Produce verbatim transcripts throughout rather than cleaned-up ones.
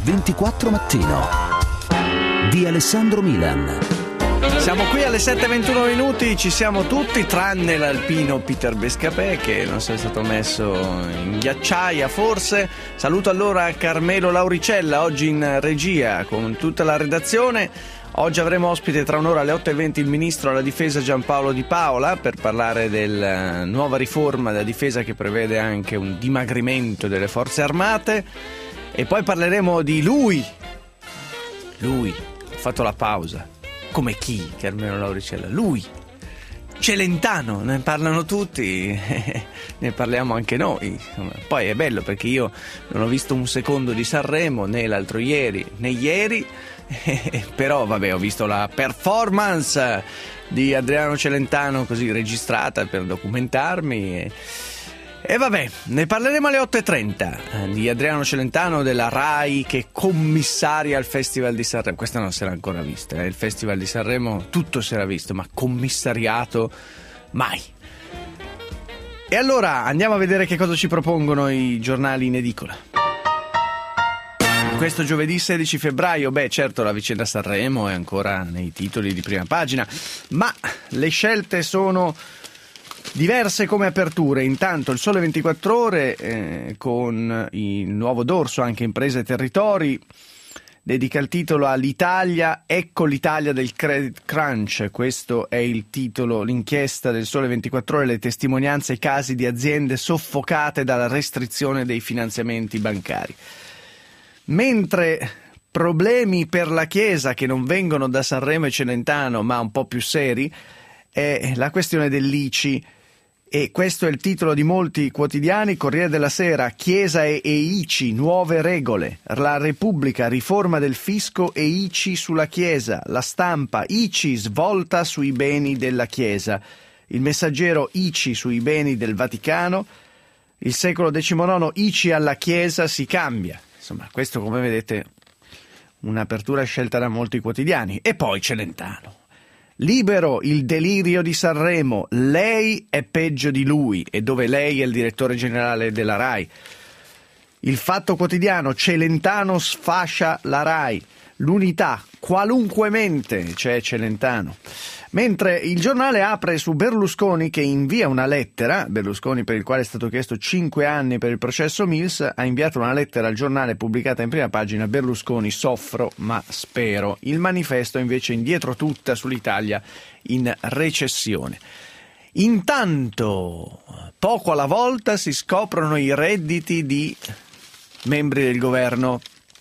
ventiquattro Mattino di Alessandro Milan. Siamo qui alle sette e ventuno minuti, ci siamo tutti tranne l'alpino Peter Bescapè che non sia stato messo in ghiacciaia forse. Saluto allora Carmelo Lauricella oggi in regia con tutta la redazione. Oggi avremo ospite tra un'ora alle otto e venti il ministro alla difesa Giampaolo Di Paola per parlare della nuova riforma della difesa che prevede anche un dimagrimento delle forze armate. E poi parleremo di lui. Lui, ho fatto la pausa. Come chi, Carmelo Lauricella? Lui, Celentano, ne parlano tutti, ne parliamo anche noi. Poi è bello perché io non ho visto un secondo di Sanremo, né l'altro ieri, né ieri, però vabbè, ho visto la performance di Adriano Celentano così registrata per documentarmi e... E vabbè, ne parleremo alle otto e trenta di Adriano Celentano della RAI che commissaria al Festival di Sanremo. Questa non si era ancora vista, eh? Il Festival di Sanremo tutto si era visto, ma commissariato mai. E allora andiamo a vedere che cosa ci propongono i giornali in edicola. Questo giovedì sedici febbraio, beh certo la vicenda Sanremo è ancora nei titoli di prima pagina, ma le scelte sono... diverse come aperture. Intanto il Sole ventiquattro Ore eh, con il nuovo dorso anche Imprese e Territori dedica il titolo all'Italia, ecco l'Italia del credit crunch. Questo è il titolo, l'inchiesta del Sole ventiquattro Ore, le testimonianze e i casi di aziende soffocate dalla restrizione dei finanziamenti bancari. Mentre problemi per la Chiesa che non vengono da Sanremo e Celentano ma un po' più seri è la questione dell'I C I. E questo è il titolo di molti quotidiani. Corriere della Sera, Chiesa e, e I C I, nuove regole. La Repubblica, riforma del fisco e I C I sulla Chiesa. La Stampa, I C I svolta sui beni della Chiesa. Il Messaggero, I C I sui beni del Vaticano. Il Secolo diciannove, I C I alla Chiesa si cambia. Insomma, questo come vedete un'apertura scelta da molti quotidiani. E poi Celentano. Libero, il delirio di Sanremo, lei è peggio di lui, e dove lei è il direttore generale della RAI. Il Fatto Quotidiano, Celentano sfascia la RAI. L'Unità, qualunquemente c'è Celentano. Mentre il Giornale apre su Berlusconi che invia una lettera, Berlusconi per il quale è stato chiesto cinque anni per il processo Mills, ha inviato una lettera al Giornale pubblicata in prima pagina, Berlusconi soffro ma spero. Il Manifesto invece indietro tutta sull'Italia in recessione. Intanto, poco alla volta si scoprono i redditi di membri del governo.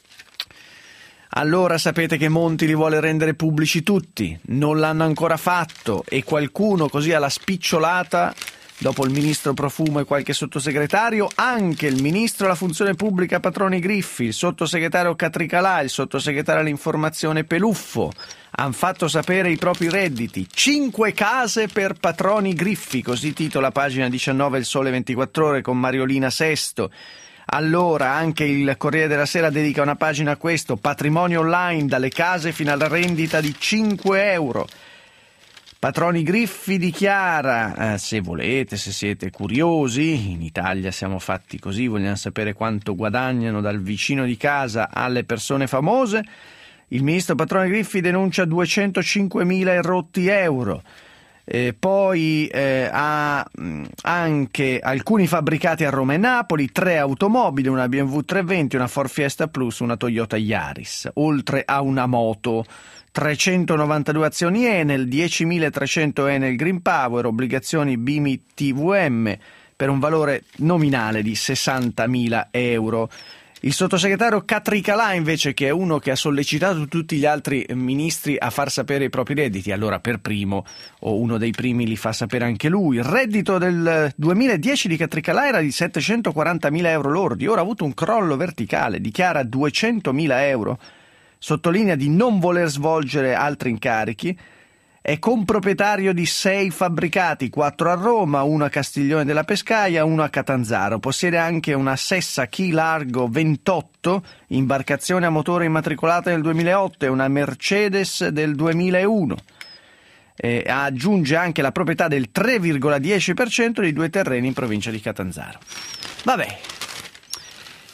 Allora sapete che Monti li vuole rendere pubblici tutti, non l'hanno ancora fatto e qualcuno così alla spicciolata, dopo il ministro Profumo e qualche sottosegretario, anche il ministro alla funzione pubblica Patroni Griffi, il sottosegretario Catricalà, il sottosegretario all'informazione Peluffo, hanno fatto sapere i propri redditi. Cinque case per Patroni Griffi, così titola pagina diciannove il Sole ventiquattro Ore con Mariolina Sesto. Allora anche il Corriere della Sera dedica una pagina a questo, patrimonio online dalle case fino alla rendita di cinque euro. Patroni Griffi dichiara, eh, se volete, se siete curiosi, in Italia siamo fatti così, vogliamo sapere quanto guadagnano dal vicino di casa alle persone famose, il ministro Patroni Griffi denuncia duecentocinquemila e rotti euro. Eh, poi eh, ha mh, anche alcuni fabbricati a Roma e Napoli, tre automobili, una B M W trecentoventi, una Ford Fiesta Plus, una Toyota Yaris, oltre a una moto, trecentonovantadue azioni Enel, diecimilatrecento Enel Green Power, obbligazioni B M I T V M per un valore nominale di sessantamila euro. Il sottosegretario Catricalà invece, che è uno che ha sollecitato tutti gli altri ministri a far sapere i propri redditi, allora per primo o uno dei primi li fa sapere anche lui. Il reddito del duemiladieci di Catricalà era di settecentoquarantamila euro lordi, ora ha avuto un crollo verticale, dichiara duecentomila euro, sottolinea di non voler svolgere altri incarichi. È comproprietario di sei fabbricati, quattro a Roma, uno a Castiglione della Pescaia, uno a Catanzaro. Possiede anche una Sessa Key Largo ventotto, imbarcazione a motore immatricolata nel duemilaotto, e una Mercedes del duemilauno. E aggiunge anche la proprietà del tre virgola dieci per cento di due terreni in provincia di Catanzaro. Vabbè.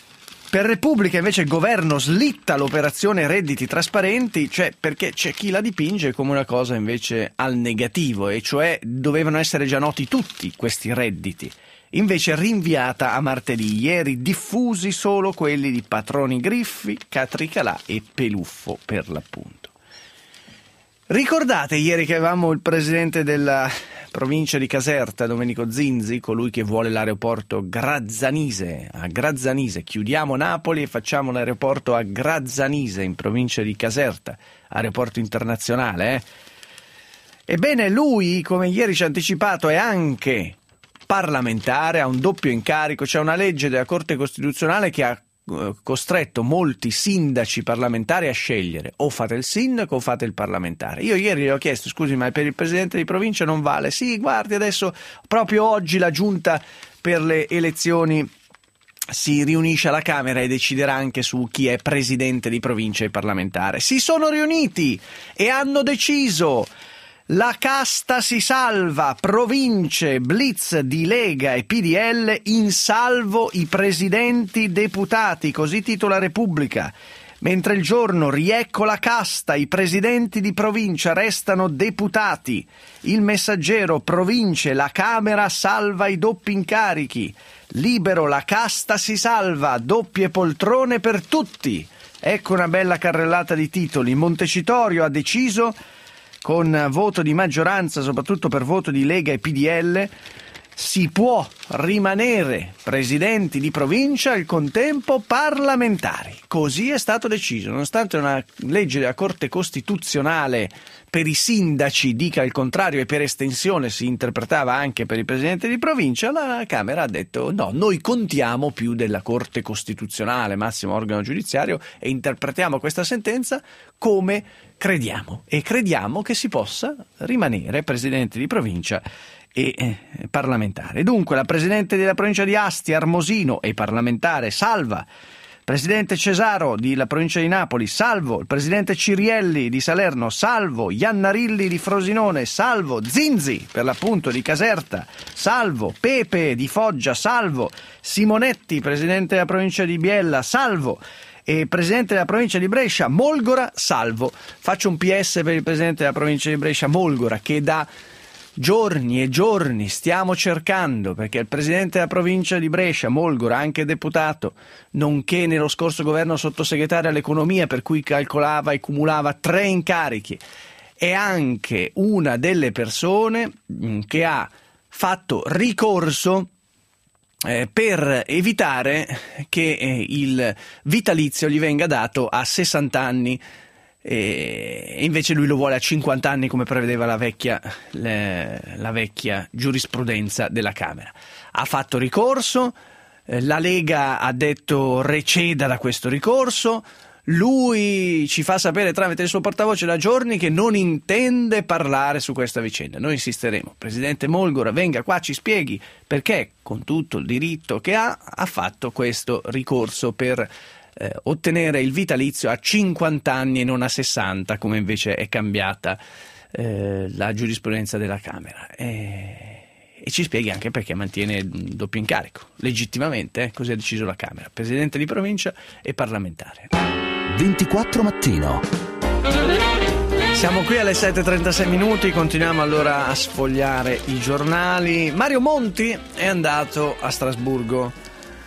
Per Repubblica invece il governo slitta l'operazione redditi trasparenti, cioè perché c'è chi la dipinge come una cosa invece al negativo, e cioè dovevano essere già noti tutti questi redditi. Invece rinviata a martedì, ieri diffusi solo quelli di Patroni Griffi, Catricalà e Peluffo per l'appunto. Ricordate ieri che avevamo il presidente della provincia di Caserta, Domenico Zinzi, colui che vuole l'aeroporto Grazzanise, a Grazzanise, chiudiamo Napoli e facciamo l'aeroporto a Grazzanise in provincia di Caserta, aeroporto internazionale. Eh? Ebbene lui, come ieri ci ha anticipato, è anche parlamentare, ha un doppio incarico, c'è una legge della Corte Costituzionale che ha costretto molti sindaci parlamentari a scegliere: o fate il sindaco o fate il parlamentare. Io ieri gli ho chiesto: scusi, ma per il presidente di provincia non vale? Sì, guardi, adesso proprio oggi la giunta per le elezioni si riunisce alla Camera e deciderà anche su chi è presidente di provincia e parlamentare. Si sono riuniti e hanno deciso: la casta si salva, province, blitz di Lega e P D L, in salvo i presidenti deputati, così titola Repubblica. Mentre il giorno riecco la casta, i presidenti di provincia restano deputati. Il Messaggero, province, la Camera salva i doppi incarichi. Libero, la casta si salva, doppie poltrone per tutti. Ecco una bella carrellata di titoli. Montecitorio ha deciso, con voto di maggioranza, soprattutto per voto di Lega e P D L, si può rimanere presidenti di provincia e al contempo parlamentari. Così è stato deciso, nonostante una legge della Corte Costituzionale per i sindaci dica il contrario e per estensione si interpretava anche per il presidente di provincia, la Camera ha detto no, noi contiamo più della Corte Costituzionale, massimo organo giudiziario, e interpretiamo questa sentenza come crediamo, e crediamo che si possa rimanere presidente di provincia e eh, parlamentare. Dunque la presidente della provincia di Asti, Armosino, e parlamentare salva. Presidente Cesaro della provincia di Napoli, salvo. Il presidente Cirielli di Salerno, salvo. Iannarilli di Frosinone, salvo. Zinzi, per l'appunto, di Caserta, salvo. Pepe di Foggia, salvo. Simonetti, presidente della provincia di Biella, salvo. E presidente della provincia di Brescia, Molgora, salvo. Faccio un P S per il presidente della provincia di Brescia, Molgora, che da giorni e giorni stiamo cercando, perché il presidente della provincia di Brescia, Molgora, anche deputato, nonché nello scorso governo sottosegretario all'economia, per cui calcolava e cumulava tre incarichi, è anche una delle persone che ha fatto ricorso eh, per evitare che eh, il vitalizio gli venga dato a sessanta anni, e invece lui lo vuole a cinquanta anni, come prevedeva la vecchia, le, la vecchia giurisprudenza della Camera. Ha fatto ricorso, eh, la Lega ha detto receda da questo ricorso, lui ci fa sapere tramite il suo portavoce da giorni che non intende parlare su questa vicenda. Noi insisteremo, presidente Molgora, venga qua, ci spieghi perché, con tutto il diritto che ha, ha fatto questo ricorso per Eh, ottenere il vitalizio a cinquanta anni e non a sessanta, come invece è cambiata eh, la giurisprudenza della Camera. E, e ci spieghi anche perché mantiene il doppio incarico, legittimamente, eh, così ha deciso la Camera, presidente di provincia e parlamentare. ventiquattro mattino. Siamo qui alle sette e trentasei minuti, continuiamo allora a sfogliare i giornali. Mario Monti è andato a Strasburgo.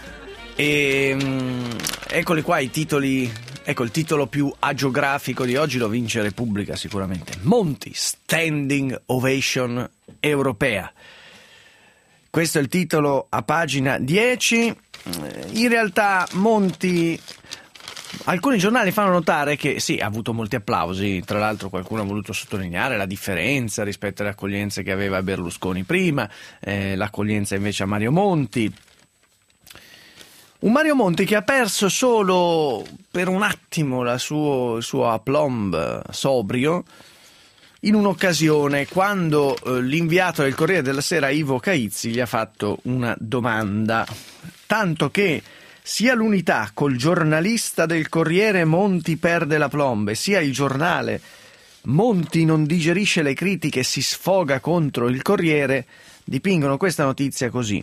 E um, eccoli qua i titoli. Ecco, il titolo più agiografico di oggi lo vince Repubblica sicuramente. Monti, standing ovation europea. Questo è il titolo a pagina dieci. In realtà Monti, alcuni giornali fanno notare che sì, ha avuto molti applausi, tra l'altro qualcuno ha voluto sottolineare la differenza rispetto alle accoglienze che aveva Berlusconi prima, eh, l'accoglienza invece a Mario Monti. Un Mario Monti che ha perso solo per un attimo la suo, il suo aplomb sobrio in un'occasione, quando eh, l'inviato del Corriere della Sera Ivo Caizzi gli ha fatto una domanda, tanto che sia l'Unità col giornalista del Corriere Monti perde l'aplomb, sia il giornale Monti non digerisce le critiche e si sfoga contro il Corriere, dipingono questa notizia così.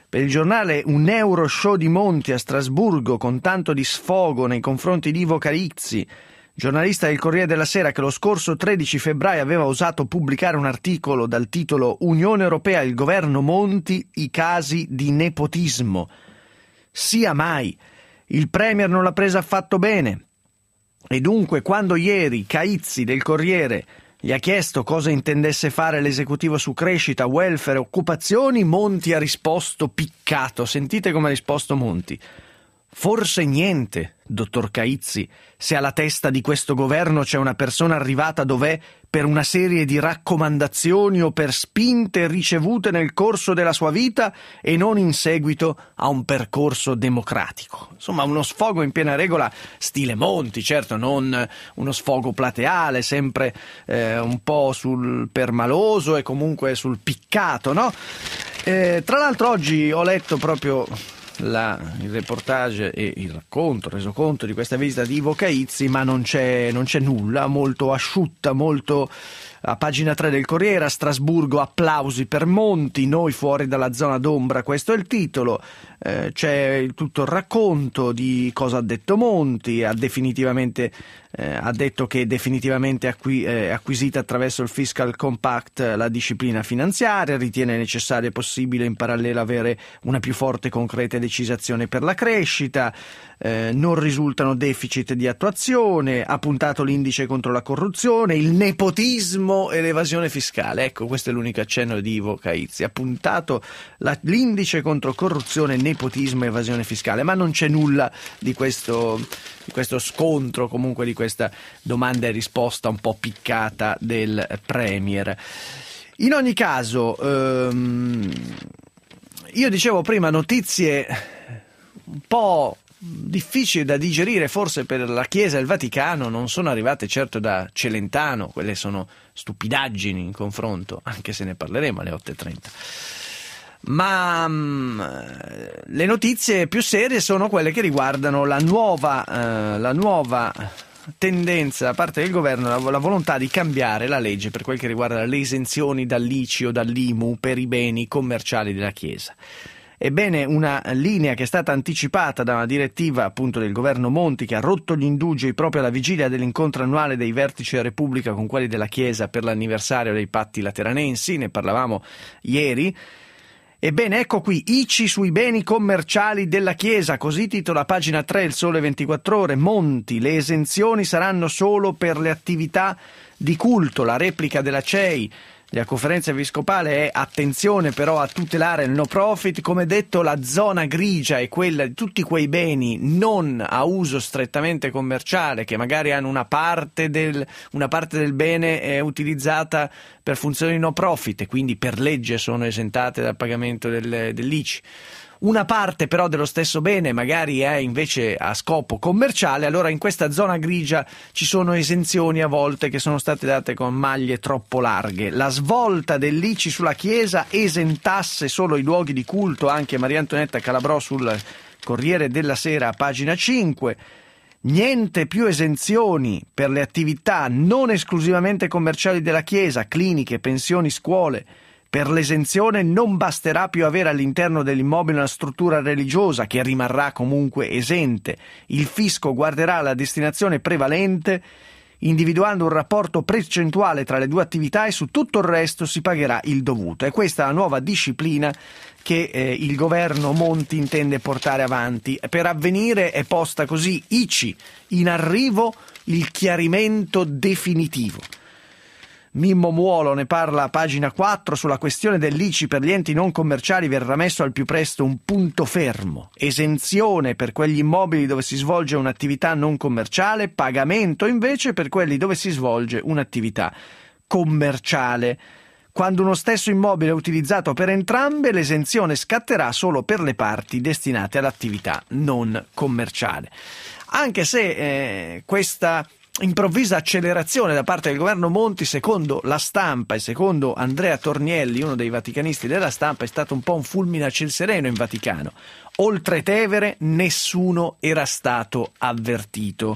Per il giornale un Euroshow di Monti a Strasburgo con tanto di sfogo nei confronti di Ivo Caizzi, giornalista del Corriere della Sera che lo scorso tredici febbraio aveva osato pubblicare un articolo dal titolo Unione Europea, il governo Monti, i casi di nepotismo. Sia mai, il Premier non l'ha presa affatto bene. E dunque quando ieri Caizzi del Corriere gli ha chiesto cosa intendesse fare l'esecutivo su crescita, welfare, occupazioni, Monti ha risposto piccato. Sentite come ha risposto Monti. Forse niente, dottor Caizzi, se alla testa di questo governo c'è una persona arrivata dov'è per una serie di raccomandazioni o per spinte ricevute nel corso della sua vita e non in seguito a un percorso democratico. Insomma, uno sfogo in piena regola stile Monti, certo non uno sfogo plateale, sempre eh, un po' sul permaloso e comunque sul piccato, no? Eh, tra l'altro oggi ho letto proprio La, il reportage e il racconto, il resoconto di questa visita di Ivo Caizzi, ma non c'è, non c'è nulla, molto asciutta, molto a pagina tre del Corriere. A Strasburgo applausi per Monti, noi fuori dalla zona d'ombra, questo è il titolo. Eh, c'è tutto il racconto di cosa ha detto Monti, ha definitivamente eh, ha detto che è definitivamente acqui, eh, acquisita attraverso il Fiscal Compact la disciplina finanziaria, ritiene necessario e possibile in parallelo avere una più forte e concreta decisazione per la crescita, eh, non risultano deficit di attuazione, ha puntato l'indice contro la corruzione, il nepotismo e l'evasione fiscale. Ecco, questo è l'unico accenno di Ivo Caizzi, ha puntato la, l'indice contro corruzione, nepotismo e evasione fiscale, ma non c'è nulla di questo, di questo scontro, comunque di questa domanda e risposta un po' piccata del Premier. In ogni caso, ehm, io dicevo prima notizie un po' difficili da digerire forse per la Chiesa e il Vaticano, non sono arrivate certo da Celentano, quelle sono stupidaggini in confronto, anche se ne parleremo alle otto e trenta. Ma mh, le notizie più serie sono quelle che riguardano la nuova, eh, la nuova tendenza da parte del governo, la, la volontà di cambiare la legge per quel che riguarda le esenzioni dall'I C I o dall'I M U per i beni commerciali della Chiesa. Ebbene, una linea che è stata anticipata da una direttiva appunto del governo Monti, che ha rotto gli indugi proprio alla vigilia dell'incontro annuale dei vertici della Repubblica con quelli della Chiesa per l'anniversario dei patti lateranensi, ne parlavamo ieri. Ebbene, ecco qui, I C I sui beni commerciali della Chiesa, così titola pagina tre il Sole ventiquattro Ore. Monti, le esenzioni saranno solo per le attività di culto, la replica della C E I. La conferenza episcopale è attenzione però a tutelare il no profit, come detto la zona grigia è quella di tutti quei beni non a uso strettamente commerciale che magari hanno una parte del, una parte del bene è utilizzata per funzioni no profit e quindi per legge sono esentate dal pagamento del, dell'I C I. Una parte però dello stesso bene magari è invece a scopo commerciale, allora in questa zona grigia ci sono esenzioni a volte che sono state date con maglie troppo larghe. La svolta dell'I C I sulla Chiesa esentasse solo i luoghi di culto, anche Maria Antonietta Calabrò sul Corriere della Sera, pagina cinque. Niente più esenzioni per le attività non esclusivamente commerciali della Chiesa, cliniche, pensioni, scuole. Per l'esenzione non basterà più avere all'interno dell'immobile una struttura religiosa che rimarrà comunque esente. Il fisco guarderà la destinazione prevalente individuando un rapporto percentuale tra le due attività e su tutto il resto si pagherà il dovuto. E questa è la nuova disciplina che eh, il governo Monti intende portare avanti. Per avvenire è posta così: I C I, in arrivo il chiarimento definitivo. Mimmo Muolo ne parla a pagina quattro. Sulla questione dell'I C I per gli enti non commerciali verrà messo al più presto un punto fermo. Esenzione per quegli immobili dove si svolge un'attività non commerciale, pagamento invece per quelli dove si svolge un'attività commerciale. Quando uno stesso immobile è utilizzato per entrambe, l'esenzione scatterà solo per le parti destinate all'attività non commerciale. Anche se eh, questa improvvisa accelerazione da parte del governo Monti, secondo la Stampa e secondo Andrea Tornielli, uno dei vaticanisti della Stampa, è stato un po' un fulmine a ciel sereno in Vaticano. Oltre Tevere nessuno era stato avvertito.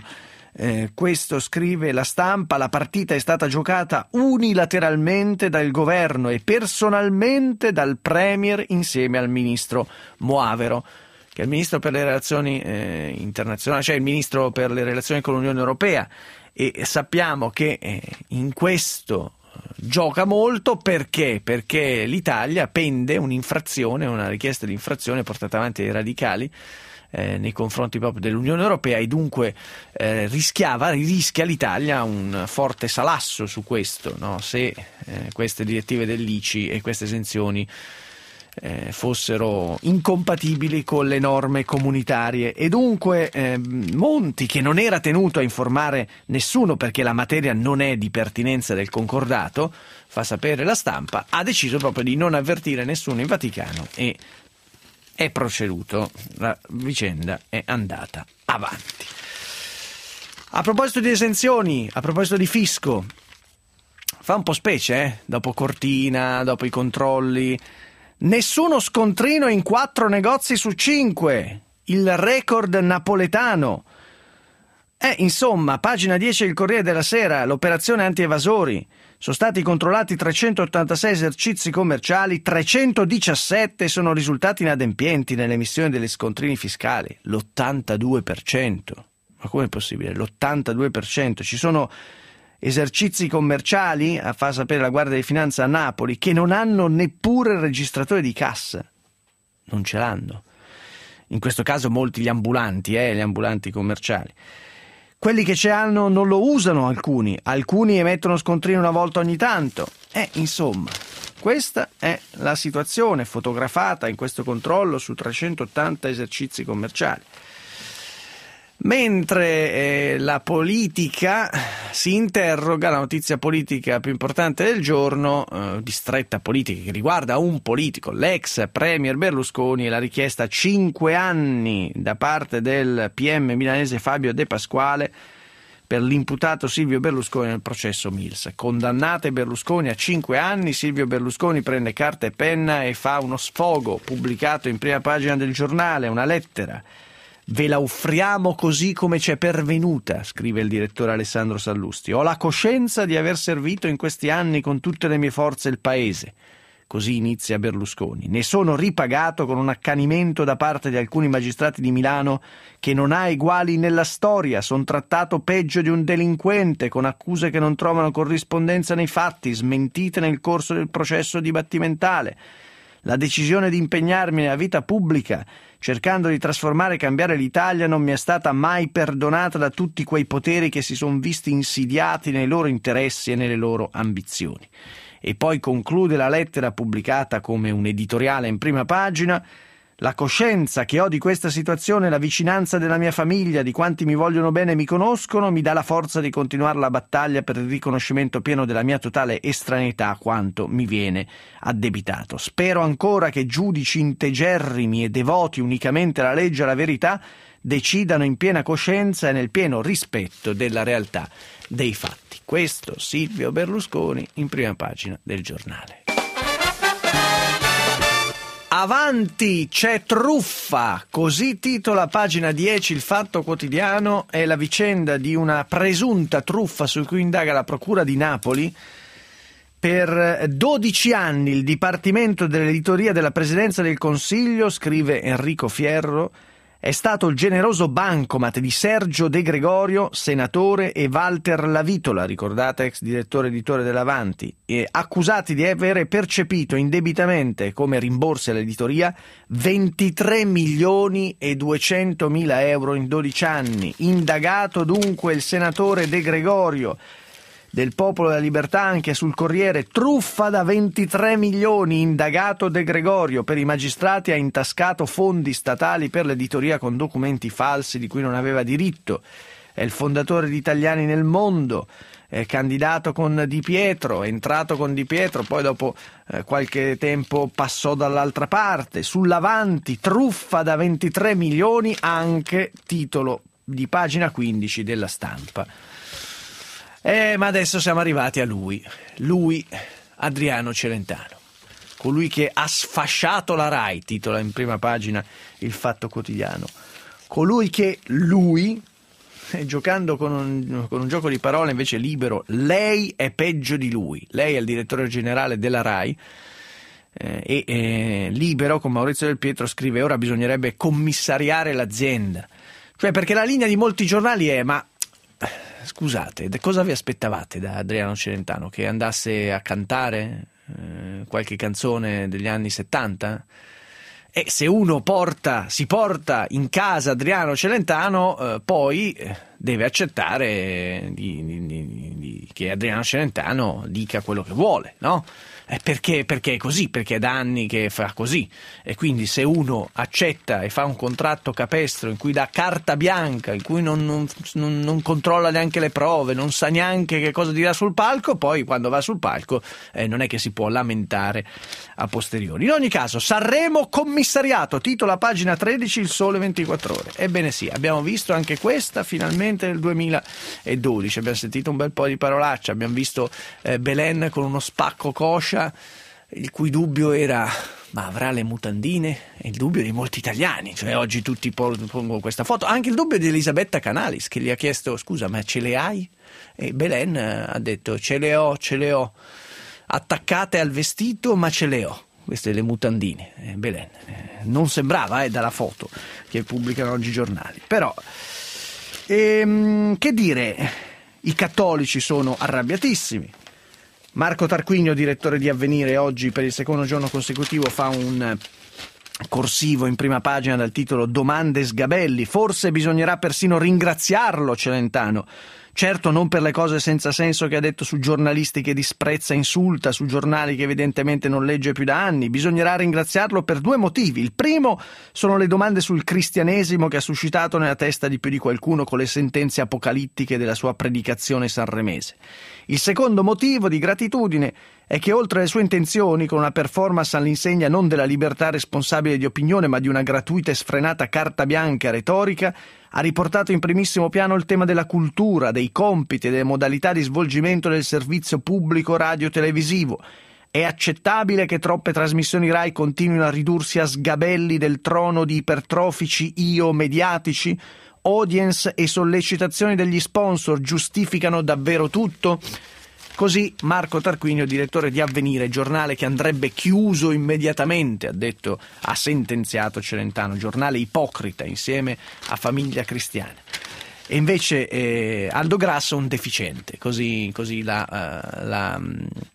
Eh, questo scrive La Stampa: la partita è stata giocata unilateralmente dal governo e personalmente dal Premier insieme al ministro Moavero, che è il ministro per le relazioni eh, internazionali, cioè il ministro per le relazioni con l'Unione Europea, e sappiamo che eh, in questo gioca molto perché? Perché l'Italia pende un'infrazione, una richiesta di infrazione portata avanti dai radicali eh, nei confronti proprio dell'Unione Europea, e dunque eh, rischiava, rischia l'Italia un forte salasso su questo, no? Se eh, queste direttive dell'I C I e queste esenzioni Eh, fossero incompatibili con le norme comunitarie. E dunque eh, Monti, che non era tenuto a informare nessuno perché la materia non è di pertinenza del concordato, fa sapere La Stampa, ha deciso proprio di non avvertire nessuno in Vaticano e è proceduto, la vicenda è andata avanti. A proposito di esenzioni, a proposito di fisco, fa un po' specie, eh? Dopo Cortina, dopo i controlli. Nessuno scontrino in quattro negozi su cinque, il record napoletano. Eh, insomma, pagina dieci del Corriere della Sera, l'operazione anti-evasori. Sono stati controllati trecentottantasei esercizi commerciali, trecentodiciassette sono risultati inadempienti nell'emissione degli scontrini fiscali, l'ottantadue per cento. Ma come è possibile? L'ottantadue per cento. Ci sono esercizi commerciali, a fa sapere la Guardia di Finanza a Napoli, che non hanno neppure il registratore di cassa. Non ce l'hanno. In questo caso molti gli ambulanti, eh, gli ambulanti commerciali. Quelli che ce l'hanno non lo usano alcuni, alcuni emettono scontrini una volta ogni tanto. Eh, insomma, questa è la situazione fotografata in questo controllo su trecentottanta esercizi commerciali. Mentre eh, la politica si interroga, la notizia politica più importante del giorno, eh, di stretta politica, che riguarda un politico, l'ex premier Berlusconi, e la richiesta a cinque anni da parte del P M milanese Fabio De Pasquale per l'imputato Silvio Berlusconi nel processo Mills. Condannate Berlusconi a cinque anni, Silvio Berlusconi prende carta e penna e fa uno sfogo, pubblicato in prima pagina del Giornale, una lettera. Ve la offriamo così come ci è pervenuta, scrive il direttore Alessandro Sallusti. Ho la coscienza di aver servito in questi anni con tutte le mie forze il paese. Così inizia Berlusconi. Ne sono ripagato con un accanimento da parte di alcuni magistrati di Milano che non ha eguali nella storia. Sono trattato peggio di un delinquente, con accuse che non trovano corrispondenza nei fatti, smentite nel corso del processo dibattimentale. La decisione di impegnarmi nella vita pubblica, cercando di trasformare e cambiare l'Italia, non mi è stata mai perdonata da tutti quei poteri che si sono visti insidiati nei loro interessi e nelle loro ambizioni. E poi conclude la lettera, pubblicata come un editoriale in prima pagina: la coscienza che ho di questa situazione, la vicinanza della mia famiglia, di quanti mi vogliono bene e mi conoscono, mi dà la forza di continuare la battaglia per il riconoscimento pieno della mia totale estraneità a quanto mi viene addebitato. Spero ancora che giudici integerrimi e devoti unicamente alla legge e alla verità decidano in piena coscienza e nel pieno rispetto della realtà dei fatti. Questo Silvio Berlusconi in prima pagina del Giornale. Avanti, c'è truffa, così titola pagina dieci il Fatto Quotidiano. È la vicenda di una presunta truffa su cui indaga la Procura di Napoli. Per dodici anni il Dipartimento dell'Editoria della Presidenza del Consiglio, scrive Enrico Fierro, è stato il generoso bancomat di Sergio De Gregorio, senatore, e Walter Lavitola, ricordate, ex direttore editore dell'Avanti, e accusati di avere percepito indebitamente come rimborsi all'editoria ventitré milioni e duecentomila euro in dodici anni. Indagato dunque il senatore De Gregorio, del Popolo della Libertà, anche sul Corriere, truffa da ventitré milioni, indagato De Gregorio, per i magistrati ha intascato fondi statali per l'editoria con documenti falsi di cui non aveva diritto. È il fondatore di Italiani nel Mondo, è candidato con Di Pietro, è entrato con Di Pietro, poi dopo eh, qualche tempo passò dall'altra parte. Sull'Avanti, truffa da ventitré milioni, anche titolo di pagina quindici della Stampa. Eh, ma adesso siamo arrivati a lui, lui Adriano Celentano, colui che ha sfasciato la Rai, titola in prima pagina il Fatto Quotidiano, colui che lui eh, giocando con un, con un gioco di parole invece Libero, lei è peggio di lui, lei è il direttore generale della RAI, eh, e eh, Libero con Maurizio Del Pietro scrive ora bisognerebbe commissariare l'azienda, cioè perché la linea di molti giornali è ma scusate, cosa vi aspettavate da Adriano Celentano? Che andasse a cantare eh, qualche canzone degli anni settanta? E se uno porta, si porta in casa Adriano Celentano, eh, poi deve accettare di, di, di, di, che Adriano Celentano dica quello che vuole, no? Eh, perché, perché è così, perché è da anni che fa così. E quindi se uno accetta e fa un contratto capestro in cui dà carta bianca, in cui non, non, non, non controlla neanche le prove, non sa neanche che cosa dirà sul palco, poi quando va sul palco eh, non è che si può lamentare a posteriori. In ogni caso, Sanremo commissariato, titola pagina tredici Il Sole ventiquattro Ore. Ebbene sì, abbiamo visto anche questa finalmente nel duemiladodici, abbiamo sentito un bel po' di parolacce, abbiamo visto eh, Belen con uno spacco coscia, il cui dubbio era ma avrà le mutandine? È il dubbio di molti italiani, cioè oggi tutti pongono questa foto, anche il dubbio di Elisabetta Canalis che gli ha chiesto scusa ma ce le hai? E Belen ha detto ce le ho, ce le ho attaccate al vestito ma ce le ho, queste le mutandine. eh, Belen eh, non sembrava eh, dalla foto che pubblicano oggi i giornali, però ehm, che dire, i cattolici sono arrabbiatissimi. Marco Tarquinio, direttore di Avvenire, oggi per il secondo giorno consecutivo fa un corsivo in prima pagina dal titolo Domande sgabelli, forse bisognerà persino ringraziarlo Celentano. Certo non per le cose senza senso che ha detto su giornalisti che disprezza e insulta, su giornali che evidentemente non legge più da anni. Bisognerà ringraziarlo per due motivi. Il primo sono le domande sul cristianesimo che ha suscitato nella testa di più di qualcuno con le sentenze apocalittiche della sua predicazione sanremese. Il secondo motivo di gratitudine è che oltre alle sue intenzioni, con una performance all'insegna non della libertà responsabile di opinione ma di una gratuita e sfrenata carta bianca retorica, ha riportato in primissimo piano il tema della cultura, dei compiti e delle modalità di svolgimento del servizio pubblico radio-televisivo. È accettabile che troppe trasmissioni Rai continuino a ridursi a sgabelli del trono di ipertrofici io mediatici? Audience e sollecitazioni degli sponsor giustificano davvero tutto? Così Marco Tarquinio, direttore di Avvenire, giornale che andrebbe chiuso immediatamente, ha detto, ha sentenziato Celentano, giornale ipocrita insieme a Famiglia Cristiana. E invece eh, Aldo Grasso un deficiente, così, così la, uh, la,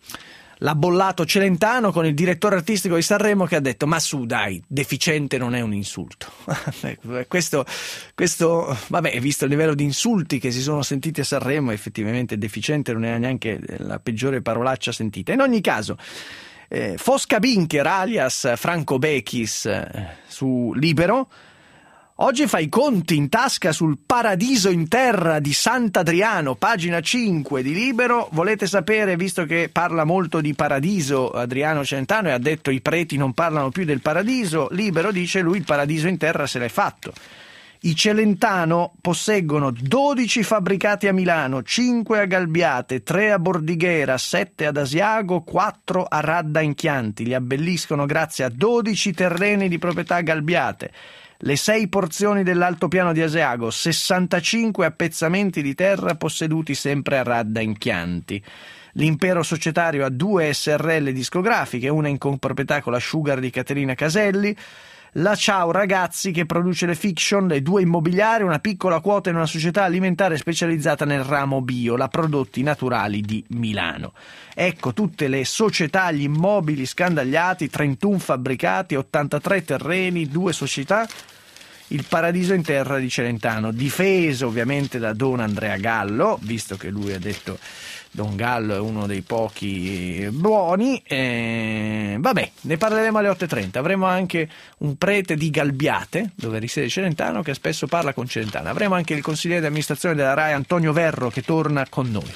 l'ha bollato Celentano con il direttore artistico di Sanremo che ha detto ma su dai, deficiente non è un insulto. questo, questo vabbè, visto il livello di insulti che si sono sentiti a Sanremo, effettivamente deficiente non è neanche la peggiore parolaccia sentita. In ogni caso eh, Fosca Binker alias Franco Bechis eh, su Libero oggi fa i conti in tasca sul paradiso in terra di Sant'Adriano, pagina cinque di Libero. Volete sapere, visto che parla molto di paradiso Adriano Celentano e ha detto i preti non parlano più del paradiso, Libero dice lui il paradiso in terra se l'è fatto. I Celentano posseggono dodici fabbricati a Milano, cinque a Galbiate, tre a Bordighera, sette ad Asiago, quattro a Radda in Chianti. Li abbelliscono grazie a dodici terreni di proprietà a Galbiate, le sei porzioni dell'altopiano di Asiago, sessantacinque appezzamenti di terra posseduti sempre a Radda in Chianti. L'impero societario ha due S R L discografiche, una in comproprietà con la Sugar di Caterina Caselli, la Ciao Ragazzi che produce le fiction, le due immobiliari, una piccola quota in una società alimentare specializzata nel ramo bio, la Prodotti Naturali di Milano. Ecco tutte le società, gli immobili scandagliati, trentuno fabbricati, ottantatré terreni, due società, il paradiso in terra di Celentano, difeso ovviamente da Don Andrea Gallo, visto che lui ha detto Don Gallo è uno dei pochi buoni. Eh, vabbè, ne parleremo alle otto e trenta. Avremo anche un prete di Galbiate, dove risiede Celentano, che spesso parla con Celentano. Avremo anche il consigliere di amministrazione della RAI Antonio Verro che torna con noi.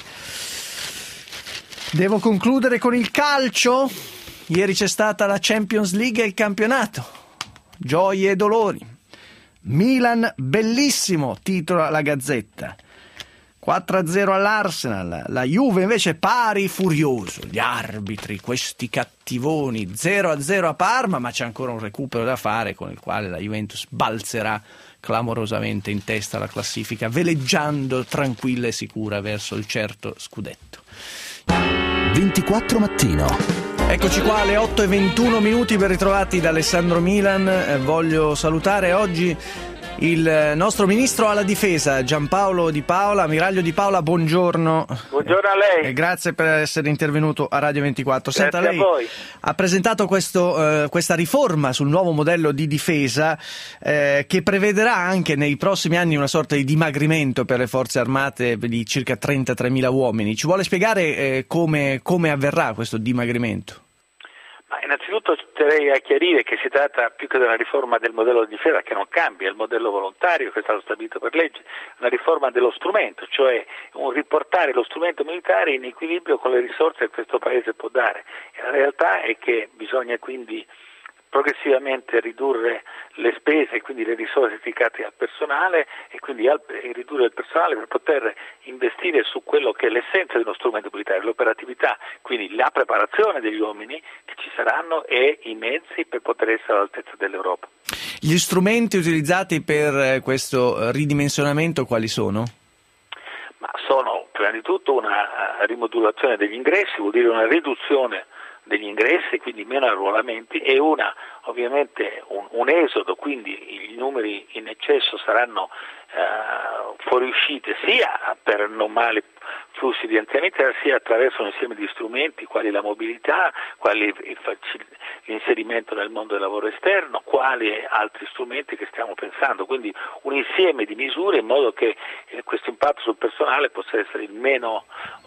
Devo concludere con il calcio. Ieri c'è stata la Champions League e il campionato. Gioie e dolori. Milan bellissimo, titola la Gazzetta. quattro a zero all'Arsenal, la Juve invece pari furioso, gli arbitri, questi cattivoni, zero a zero a Parma, ma c'è ancora un recupero da fare con il quale la Juventus balzerà clamorosamente in testa alla classifica, veleggiando tranquilla e sicura verso il certo scudetto. ventiquattro mattino. Eccoci qua alle otto e ventuno minuti, ben ritrovati da Alessandro Milan. Eh, voglio salutare oggi il nostro ministro alla difesa Giampaolo Di Paola. Ammiraglio Di Paola, buongiorno. Buongiorno a lei. E grazie per essere intervenuto a Radio ventiquattro. Grazie. Senta, lei a voi. ha presentato questo, eh, questa riforma sul nuovo modello di difesa eh, che prevederà anche nei prossimi anni una sorta di dimagrimento per le forze armate di circa trentatremila uomini. Ci vuole spiegare eh, come, come avverrà questo dimagrimento? Ma innanzitutto terrei a chiarire che si tratta più che della riforma del modello di difesa, che non cambia il modello volontario che è stato stabilito per legge, una riforma dello strumento, cioè un riportare lo strumento militare in equilibrio con le risorse che questo Paese può dare. E la realtà è che bisogna quindi progressivamente ridurre le spese e quindi le risorse dedicate al personale e quindi al, e ridurre il personale per poter investire su quello che è l'essenza di uno strumento militare, l'operatività, quindi la preparazione degli uomini che ci saranno e i mezzi per poter essere all'altezza dell'Europa. Gli strumenti utilizzati per questo ridimensionamento quali sono? Ma sono prima di tutto una rimodulazione degli ingressi, vuol dire una riduzione degli ingressi, quindi meno arruolamenti, e una ovviamente un, un esodo, quindi i numeri in eccesso saranno eh, fuoriuscite sia per normali flussi di anzianità sia attraverso un insieme di strumenti quali la mobilità, quali il, l'inserimento nel mondo del lavoro esterno, quali altri strumenti che stiamo pensando, quindi un insieme di misure in modo che eh, questo impatto sul personale possa essere il meno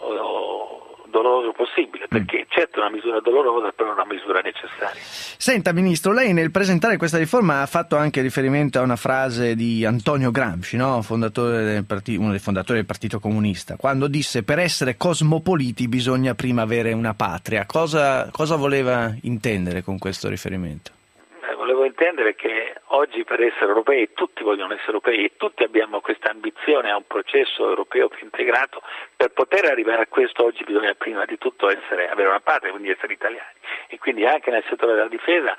oh, doloroso possibile, perché certo è una misura dolorosa, però è una misura necessaria. Senta Ministro, lei nel presentare questa riforma ha fatto anche riferimento a una frase di Antonio Gramsci, no? Fondatore del partito, uno dei fondatori del Partito Comunista, quando disse: per essere cosmopoliti bisogna prima avere una patria. Cosa, cosa voleva intendere con questo riferimento? Eh, volevo intendere che oggi per essere europei, tutti vogliono essere europei e tutti abbiamo questa ambizione a un processo europeo più integrato. Per poter arrivare a questo oggi bisogna prima di tutto essere, avere una patria, quindi essere italiani, e quindi anche nel settore della difesa